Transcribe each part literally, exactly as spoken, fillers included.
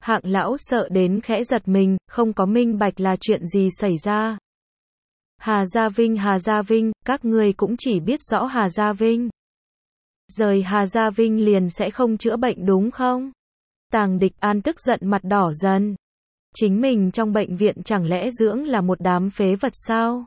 Hạng lão sợ đến khẽ giật mình, không có minh bạch là chuyện gì xảy ra. Hà Gia Vinh Hà Gia Vinh, các ngươi cũng chỉ biết rõ Hà Gia Vinh. Rời Hà Gia Vinh liền sẽ không chữa bệnh đúng không? Tàng Địch An tức giận mặt đỏ dần. Chính mình trong bệnh viện chẳng lẽ dưỡng là một đám phế vật sao?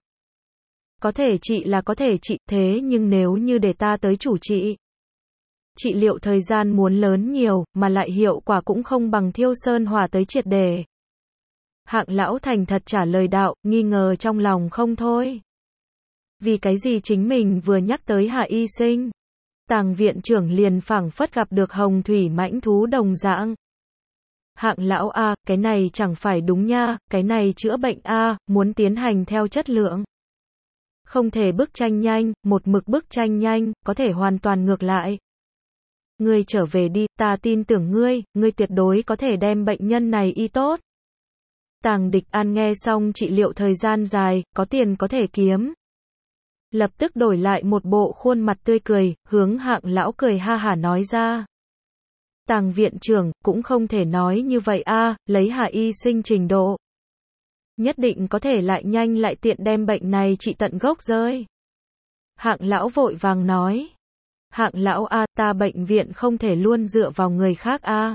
Có thể trị là có thể trị, thế nhưng nếu như để ta tới chủ trị, trị liệu thời gian muốn lớn nhiều, mà lại hiệu quả cũng không bằng Thiêu Sơn Hỏa tới triệt để. Hạng lão thành thật trả lời đạo, nghi ngờ trong lòng không thôi. Vì cái gì chính mình vừa nhắc tới Hạ y sinh, Tàng viện trưởng liền phảng phất gặp được hồng thủy mãnh thú đồng dạng. Hạng lão a, cái này chẳng phải đúng nha, cái này chữa bệnh a, muốn tiến hành theo chất lượng. Không thể bức tranh nhanh, một mực bức tranh nhanh, có thể hoàn toàn ngược lại. Ngươi trở về đi, ta tin tưởng ngươi, ngươi tuyệt đối có thể đem bệnh nhân này y tốt. Tàng Địch An nghe xong trị liệu thời gian dài, có tiền có thể kiếm. Lập tức đổi lại một bộ khuôn mặt tươi cười, hướng Hạng lão cười ha hả nói ra. Tàng viện trưởng, cũng không thể nói như vậy a, lấy Hạ y sinh trình độ. Nhất định có thể lại nhanh lại tiện đem bệnh này trị tận gốc rơi. Hạng lão vội vàng nói. Hạng lão a, ta bệnh viện không thể luôn dựa vào người khác a.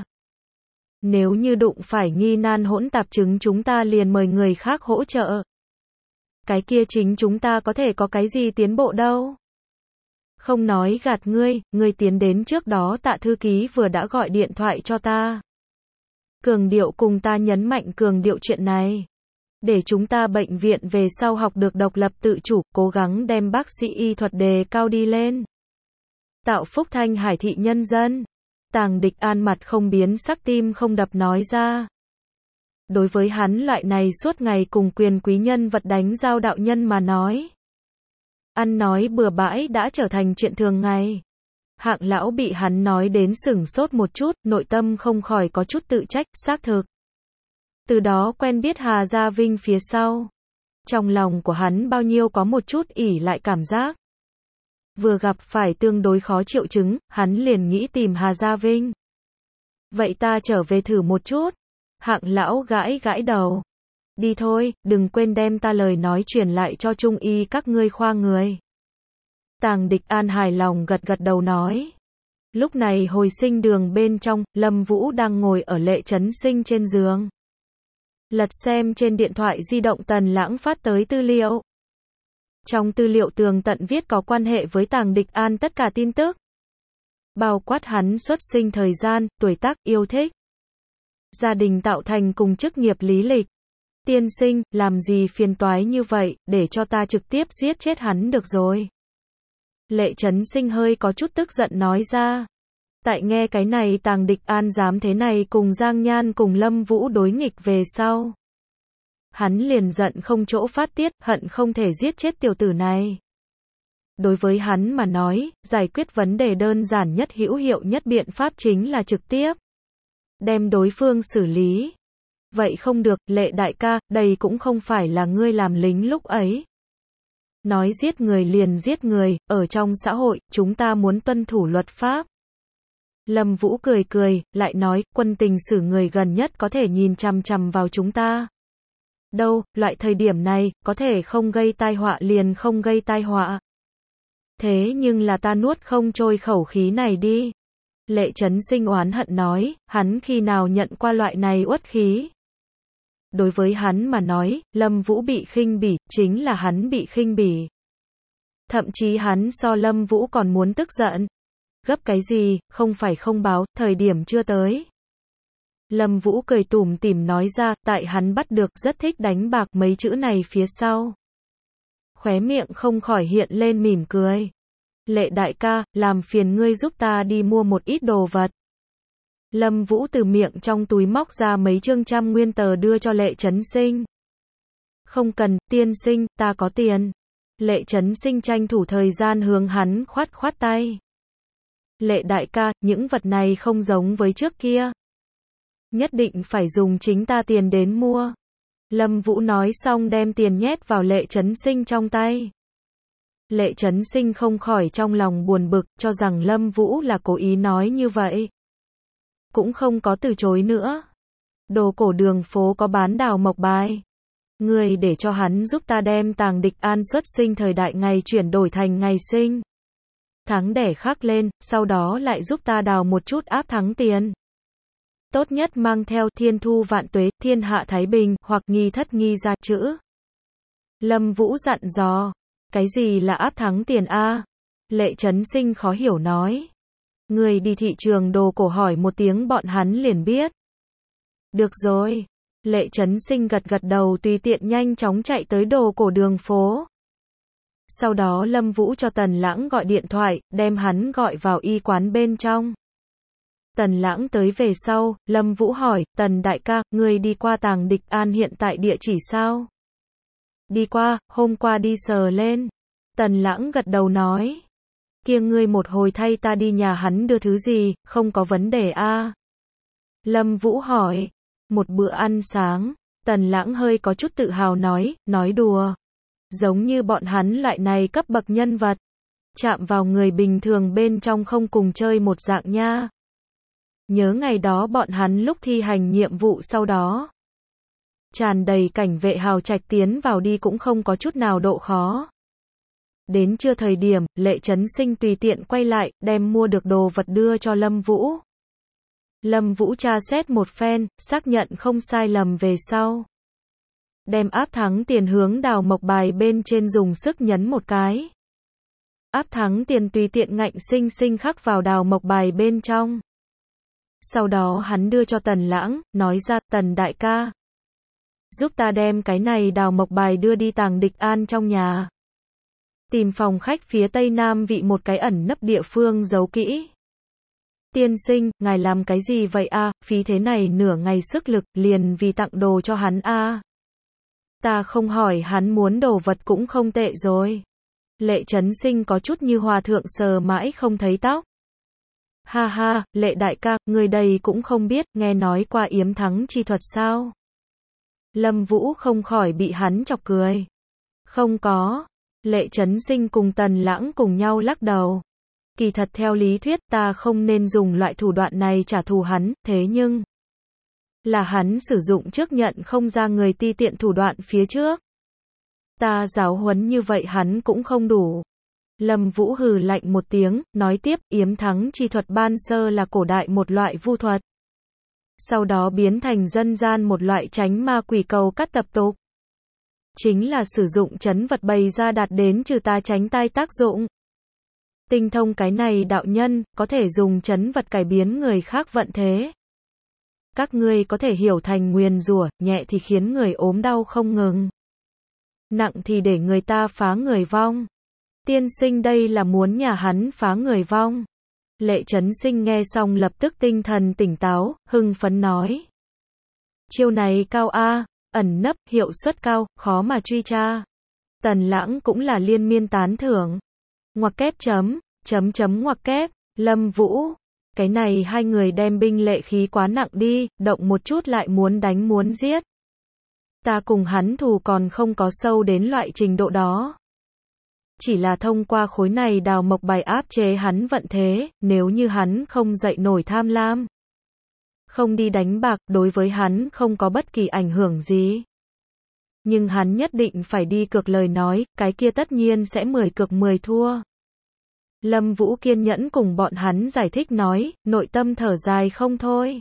Nếu như đụng phải nghi nan hỗn tạp chứng chúng ta liền mời người khác hỗ trợ. Cái kia chính chúng ta có thể có cái gì tiến bộ đâu. Không nói gạt ngươi, ngươi tiến đến trước đó Tạ thư ký vừa đã gọi điện thoại cho ta. Cường điệu cùng ta nhấn mạnh cường điệu chuyện này. Để chúng ta bệnh viện về sau học được độc lập tự chủ, cố gắng đem bác sĩ y thuật đề cao đi lên. Tạo phúc Thanh Hải thị nhân dân. Tàng Địch An mặt không biến sắc tim không đập nói ra. Đối với hắn loại này suốt ngày cùng quyền quý nhân vật đánh giao đạo nhân mà nói. Ăn nói bừa bãi đã trở thành chuyện thường ngày. Hạng lão bị hắn nói đến sửng sốt một chút, nội tâm không khỏi có chút tự trách, xác thực. Từ đó quen biết Hà Gia Vinh phía sau. Trong lòng của hắn bao nhiêu có một chút ỉ lại cảm giác. Vừa gặp phải tương đối khó triệu chứng, hắn liền nghĩ tìm Hà Gia Vinh. Vậy ta trở về thử một chút. Hạng lão gãi gãi đầu. Đi thôi, đừng quên đem ta lời nói truyền lại cho trung y các ngươi khoa người. Tàng Địch An hài lòng gật gật đầu nói. Lúc này hồi sinh đường bên trong, Lâm Vũ đang ngồi ở Lệ Chấn Sinh trên giường. Lật xem trên điện thoại di động Tần Lãng phát tới tư liệu. Trong tư liệu tường tận viết có quan hệ với Tàng Địch An tất cả tin tức. Bao quát hắn xuất sinh thời gian, tuổi tác, yêu thích. Gia đình tạo thành cùng chức nghiệp lý lịch. Tiên sinh, làm gì phiền toái như vậy, để cho ta trực tiếp giết chết hắn được rồi. Lệ Chấn Sinh hơi có chút tức giận nói ra. Tại nghe cái này Tàng Địch An dám thế này cùng Giang Nhan cùng Lâm Vũ đối nghịch về sau. Hắn liền giận không chỗ phát tiết, hận không thể giết chết tiểu tử này. Đối với hắn mà nói, giải quyết vấn đề đơn giản nhất hữu hiệu nhất biện pháp chính là trực tiếp đem đối phương xử lý. Vậy không được, Lệ đại ca, đây cũng không phải là ngươi làm lính lúc ấy. Nói giết người liền giết người, ở trong xã hội, chúng ta muốn tuân thủ luật pháp. Lâm Vũ cười cười, lại nói, quân tình xử người gần nhất có thể nhìn chằm chằm vào chúng ta. Đâu, loại thời điểm này, có thể không gây tai họa liền không gây tai họa. Thế nhưng là ta nuốt không trôi khẩu khí này đi. Lệ Chấn Sinh oán hận nói, hắn khi nào nhận qua loại này uất khí. Đối với hắn mà nói, Lâm Vũ bị khinh bỉ, chính là hắn bị khinh bỉ. Thậm chí hắn so Lâm Vũ còn muốn tức giận. Gấp cái gì, không phải không báo, thời điểm chưa tới. Lâm Vũ cười tủm tỉm nói ra, tại hắn bắt được rất thích đánh bạc mấy chữ này phía sau. Khóe miệng không khỏi hiện lên mỉm cười. Lệ đại ca, làm phiền ngươi giúp ta đi mua một ít đồ vật. Lâm Vũ từ miệng trong túi móc ra mấy chương trăm nguyên tờ đưa cho Lệ Chấn Sinh. Không cần, tiên sinh, ta có tiền. Lệ Chấn Sinh tranh thủ thời gian hướng hắn khoát khoát tay. Lệ đại ca, những vật này không giống với trước kia. Nhất định phải dùng chính ta tiền đến mua. Lâm Vũ nói xong đem tiền nhét vào Lệ Chấn Sinh trong tay. Lệ Chấn Sinh không khỏi trong lòng buồn bực, cho rằng Lâm Vũ là cố ý nói như vậy. Cũng không có từ chối nữa. Đồ cổ đường phố có bán đào mộc bài. Người để cho hắn giúp ta đem tàng địch an xuất sinh thời đại ngày chuyển đổi thành ngày sinh tháng đẻ khắc lên, sau đó lại giúp ta đào một chút áp thắng tiền. Tốt nhất mang theo thiên thu vạn tuế, thiên hạ thái bình, hoặc nghi thất nghi ra chữ. Lâm Vũ dặn dò. Cái gì là áp thắng tiền a? Lệ Chấn Sinh khó hiểu nói. Người đi thị trường đồ cổ hỏi một tiếng bọn hắn liền biết. Được rồi. Lệ Chấn Sinh gật gật đầu tùy tiện nhanh chóng chạy tới đồ cổ đường phố. Sau đó Lâm Vũ cho Tần Lãng gọi điện thoại, đem hắn gọi vào y quán bên trong. Tần Lãng tới về sau, Lâm Vũ hỏi, Tần đại ca, ngươi đi qua tàng địch an hiện tại địa chỉ sao? Đi qua, hôm qua đi sờ lên. Tần Lãng gật đầu nói. Kia ngươi một hồi thay ta đi nhà hắn đưa thứ gì, không có vấn đề a? Lâm Vũ hỏi. Một bữa ăn sáng, Tần Lãng hơi có chút tự hào nói, nói đùa. Giống như bọn hắn loại này cấp bậc nhân vật. Chạm vào người bình thường bên trong không cùng chơi một dạng nha. Nhớ ngày đó bọn hắn lúc thi hành nhiệm vụ sau đó. Tràn đầy cảnh vệ hào trạch tiến vào đi cũng không có chút nào độ khó. Đến trưa thời điểm, Lệ Chấn Sinh tùy tiện quay lại, đem mua được đồ vật đưa cho Lâm Vũ. Lâm Vũ tra xét một phen, xác nhận không sai lầm về sau. Đem áp thắng tiền hướng đào mộc bài bên trên dùng sức nhấn một cái. Áp thắng tiền tùy tiện ngạnh sinh sinh khắc vào đào mộc bài bên trong. Sau đó hắn đưa cho Tần Lãng, nói ra, Tần đại ca. Giúp ta đem cái này đào mộc bài đưa đi tàng địch an trong nhà. Tìm phòng khách phía tây nam vị một cái ẩn nấp địa phương giấu kỹ. Tiên sinh, ngài làm cái gì vậy a? Phí thế này nửa ngày sức lực, liền vì tặng đồ cho hắn a. Ta không hỏi hắn muốn đồ vật cũng không tệ rồi. Lệ Chấn Sinh có chút như hòa thượng sờ mãi không thấy tóc. Ha ha, Lệ đại ca, người đây cũng không biết, nghe nói qua yếm thắng chi thuật sao? Lâm Vũ không khỏi bị hắn chọc cười. Không có. Lệ Chấn Sinh cùng Tần Lãng cùng nhau lắc đầu. Kỳ thật theo lý thuyết ta không nên dùng loại thủ đoạn này trả thù hắn, thế nhưng là hắn sử dụng trước nhận không ra người ti tiện thủ đoạn phía trước. Ta giáo huấn như vậy hắn cũng không đủ. Lâm Vũ hừ lạnh một tiếng, nói tiếp, yếm thắng chi thuật ban sơ là cổ đại một loại vu thuật. Sau đó biến thành dân gian một loại tránh ma quỷ cầu cắt tập tục. Chính là sử dụng trấn vật bày ra đạt đến trừ tà tránh tai tác dụng. Tinh thông cái này đạo nhân, có thể dùng trấn vật cải biến người khác vận thế. Các ngươi có thể hiểu thành nguyền rủa, nhẹ thì khiến người ốm đau không ngừng. Nặng thì để người ta phá người vong. Tiên sinh đây là muốn nhà hắn phá người vong. Lệ Chấn Sinh nghe xong lập tức tinh thần tỉnh táo, hưng phấn nói. Chiêu này cao a, ẩn nấp, hiệu suất cao, khó mà truy tra. Tần Lãng cũng là liên miên tán thưởng. Ngoặc kép chấm, chấm chấm ngoặc kép, Lâm Vũ. Cái này hai người đem binh lệ khí quá nặng đi, động một chút lại muốn đánh muốn giết. Ta cùng hắn thù còn không có sâu đến loại trình độ đó. Chỉ là thông qua khối này đào mộc bài áp chế hắn vận thế, nếu như hắn không dậy nổi tham lam. Không đi đánh bạc, đối với hắn không có bất kỳ ảnh hưởng gì. Nhưng hắn nhất định phải đi cược lời nói, cái kia tất nhiên sẽ mười cược mười thua. Lâm Vũ kiên nhẫn cùng bọn hắn giải thích nói, nội tâm thở dài không thôi.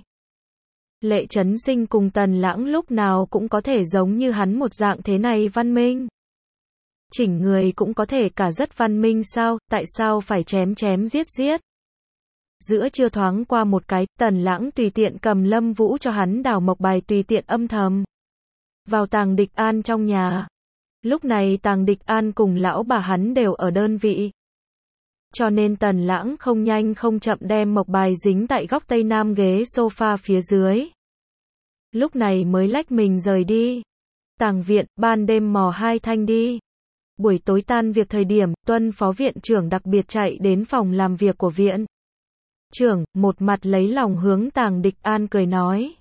Lệ Chấn Sinh cùng Tần Lãng lúc nào cũng có thể giống như hắn một dạng thế này văn minh. Chỉnh người cũng có thể cả rất văn minh sao, tại sao phải chém chém giết giết. Giữa chưa thoáng qua một cái, Tần Lãng tùy tiện cầm Lâm Vũ cho hắn đào mộc bài tùy tiện âm thầm. Vào tàng địch an trong nhà. Lúc này tàng địch an cùng lão bà hắn đều ở đơn vị. Cho nên Tần Lãng không nhanh không chậm đem mộc bài dính tại góc tây nam ghế sofa phía dưới. Lúc này mới lách mình rời đi. Tàng viện, ban đêm mò hai thanh đi. Buổi tối tan việc thời điểm, Tuân phó viện trưởng đặc biệt chạy đến phòng làm việc của viện trưởng, một mặt lấy lòng hướng tàng địch an cười nói.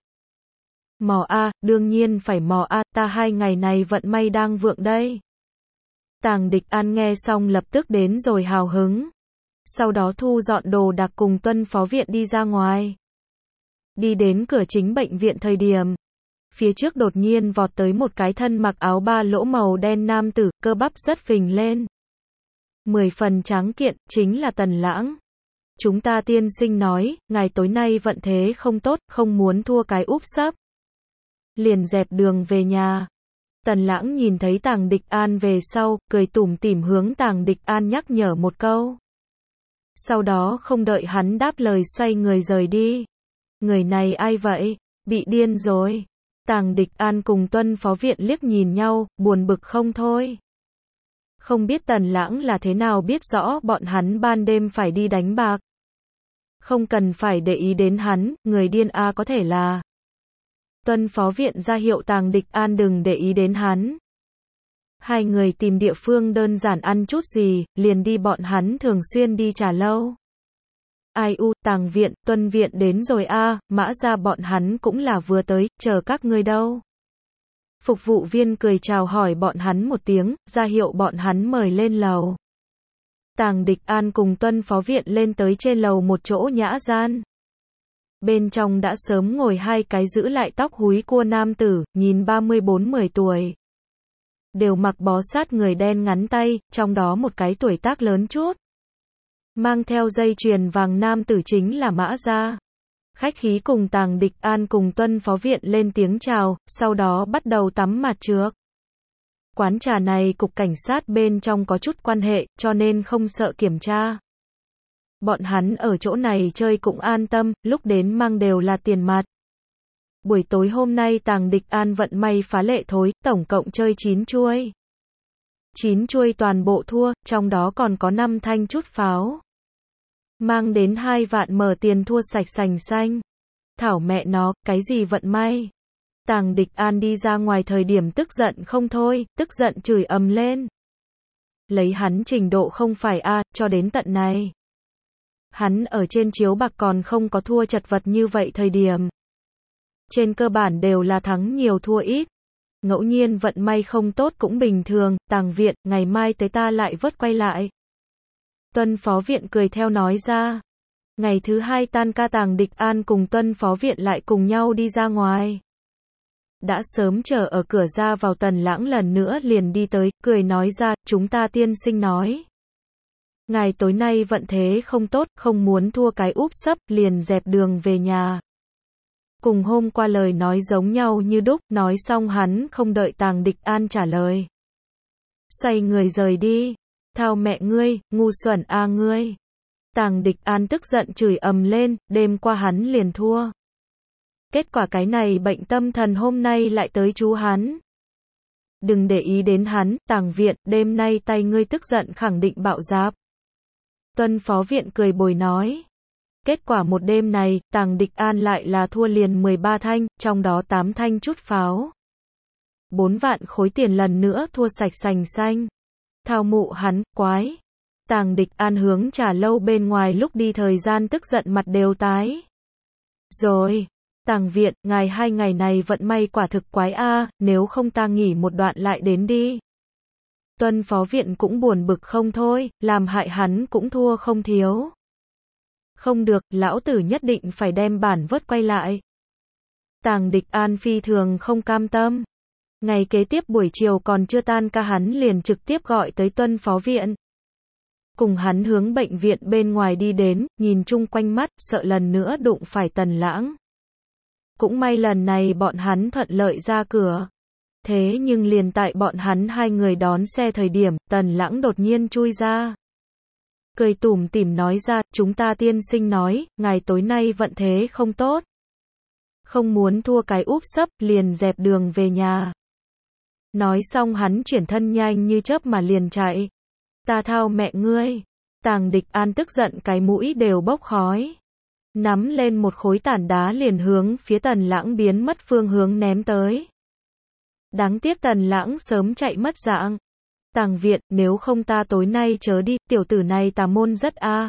Mò a, đương nhiên phải mò a, ta hai ngày này vận may đang vượng đây. Tàng địch an nghe xong lập tức đến rồi hào hứng. Sau đó thu dọn đồ đạc cùng Tuân phó viện đi ra ngoài. Đi đến cửa chính bệnh viện thời điểm, phía trước đột nhiên vọt tới một cái thân mặc áo ba lỗ màu đen nam tử, cơ bắp rất phình lên. Mười phần tráng kiện, chính là Tần Lãng. Chúng ta tiên sinh nói, ngài tối nay vận thế không tốt, không muốn thua cái úp sấp. Liền dẹp đường về nhà. Tần Lãng nhìn thấy Tàng Địch An về sau, cười tủm tỉm hướng Tàng Địch An nhắc nhở một câu. Sau đó không đợi hắn đáp lời xoay người rời đi. Người này ai vậy? Bị điên rồi. Tàng Địch An cùng Tuân Phó Viện liếc nhìn nhau, buồn bực không thôi. Không biết Tần Lãng là thế nào biết rõ bọn hắn ban đêm phải đi đánh bạc. Không cần phải để ý đến hắn, người điên a có thể là. Tuân Phó Viện ra hiệu Tàng Địch An đừng để ý đến hắn. Hai người tìm địa phương đơn giản ăn chút gì, liền đi bọn hắn thường xuyên đi trà lâu. Ai u, Tàng Viện, Tuân Viện đến rồi a, Mã ra bọn hắn cũng là vừa tới, chờ các ngươi đâu. Phục vụ viên cười chào hỏi bọn hắn một tiếng, ra hiệu bọn hắn mời lên lầu. Tàng Địch An cùng Tuân Phó Viện lên tới trên lầu một chỗ nhã gian. Bên trong đã sớm ngồi hai cái giữ lại tóc húi cua nam tử, nhìn ba mươi bốn mười tuổi. Đều mặc bó sát người đen ngắn tay, trong đó một cái tuổi tác lớn chút. Mang theo dây chuyền vàng nam tử chính là Mã Gia. Khách khí cùng Tàng Địch An cùng Tuân Phó Viện lên tiếng chào, sau đó bắt đầu tắm mặt trước. Quán trà này cục cảnh sát bên trong có chút quan hệ, cho nên không sợ kiểm tra. Bọn hắn ở chỗ này chơi cũng an tâm, lúc đến mang đều là tiền mặt. Buổi tối hôm nay Tàng Địch An vận may phá lệ thối, tổng cộng chơi chín chuôi. chín chuôi toàn bộ thua, trong đó còn có năm thanh chút pháo. Mang đến hai vạn mở tiền thua sạch sành xanh. Thảo mẹ nó, cái gì vận may. Tàng Địch An đi ra ngoài thời điểm tức giận không thôi, tức giận chửi ầm lên. Lấy hắn trình độ không phải a, cho đến tận này. Hắn ở trên chiếu bạc còn không có thua chật vật như vậy thời điểm. Trên cơ bản đều là thắng nhiều thua ít. Ngẫu nhiên vận may không tốt cũng bình thường, Tàng Viện, ngày mai tới ta lại vớt quay lại. Tuân Phó Viện cười theo nói ra. Ngày thứ hai tan ca Tàng Địch An cùng Tuân Phó Viện lại cùng nhau đi ra ngoài. Đã sớm chờ ở cửa ra vào Tần Lãng lần nữa liền đi tới, cười nói ra, chúng ta tiên sinh nói. Ngài tối nay vận thế không tốt, không muốn thua cái úp sấp, liền dẹp đường về nhà. Cùng hôm qua lời nói giống nhau như đúc, nói xong hắn không đợi Tàng Địch An trả lời. Xoay người rời đi. Thao mẹ ngươi, ngu xuẩn a ngươi. Tàng Địch An tức giận chửi ầm lên, đêm qua hắn liền thua. Kết quả cái này bệnh tâm thần hôm nay lại tới chú hắn. Đừng để ý đến hắn, Tàng Viện, đêm nay tay ngươi tức giận khẳng định bạo giáp. Tuân Phó Viện cười bồi nói. Kết quả một đêm này, Tàng Địch An lại là thua liền mười ba thanh, trong đó tám thanh chút pháo. bốn vạn khối tiền lần nữa thua sạch sành xanh. Thao mụ hắn, quái. Tàng Địch An hướng trà lâu bên ngoài lúc đi thời gian tức giận mặt đều tái. Rồi. Tàng Viện, ngài hai ngày này vận may quả thực quái a, nếu không ta nghỉ một đoạn lại đến đi. Tuân Phó Viện cũng buồn bực không thôi, làm hại hắn cũng thua không thiếu. Không được, lão tử nhất định phải đem bản vớt quay lại. Tàng Địch An phi thường không cam tâm. Ngày kế tiếp buổi chiều còn chưa tan ca hắn liền trực tiếp gọi tới Tuân Phó Viện. Cùng hắn hướng bệnh viện bên ngoài đi đến, nhìn chung quanh mắt, sợ lần nữa đụng phải Tần Lãng. Cũng may lần này bọn hắn thuận lợi ra cửa. Thế nhưng liền tại bọn hắn hai người đón xe thời điểm, Tần Lãng đột nhiên chui ra. Cười tủm tỉm nói ra, chúng ta tiên sinh nói, ngài tối nay vận thế không tốt. Không muốn thua cái úp sấp, liền dẹp đường về nhà. Nói xong hắn chuyển thân nhanh như chớp mà liền chạy. Ta thao mẹ ngươi. Tàng Địch An tức giận cái mũi đều bốc khói. Nắm lên một khối tảng đá liền hướng phía Tần Lãng biến mất phương hướng ném tới. Đáng tiếc Tần Lãng sớm chạy mất dạng. Tàng Viện, nếu không ta tối nay chớ đi, tiểu tử này tà môn rất a.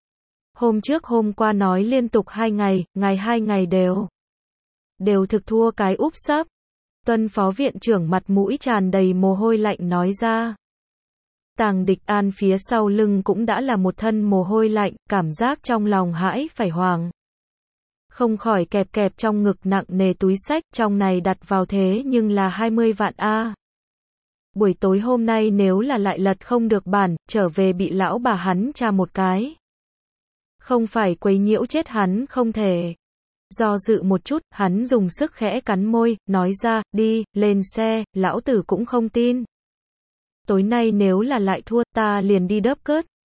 Hôm trước hôm qua nói liên tục hai ngày, ngày hai ngày đều. Đều thực thua cái úp sấp. Tuân Phó Viện trưởng mặt mũi tràn đầy mồ hôi lạnh nói ra. Tàng Địch An phía sau lưng cũng đã là một thân mồ hôi lạnh, cảm giác trong lòng hãi phải hoàng. Không khỏi kẹp kẹp trong ngực nặng nề túi xách, trong này đặt vào thế nhưng là hai mươi vạn a. Buổi tối hôm nay nếu là lại lật không được bản, trở về bị lão bà hắn tra một cái. Không phải quấy nhiễu chết hắn không thể. Do dự một chút, hắn dùng sức khẽ cắn môi, nói ra, đi, lên xe, lão tử cũng không tin. Tối nay nếu là lại thua, ta liền đi đớp cớt.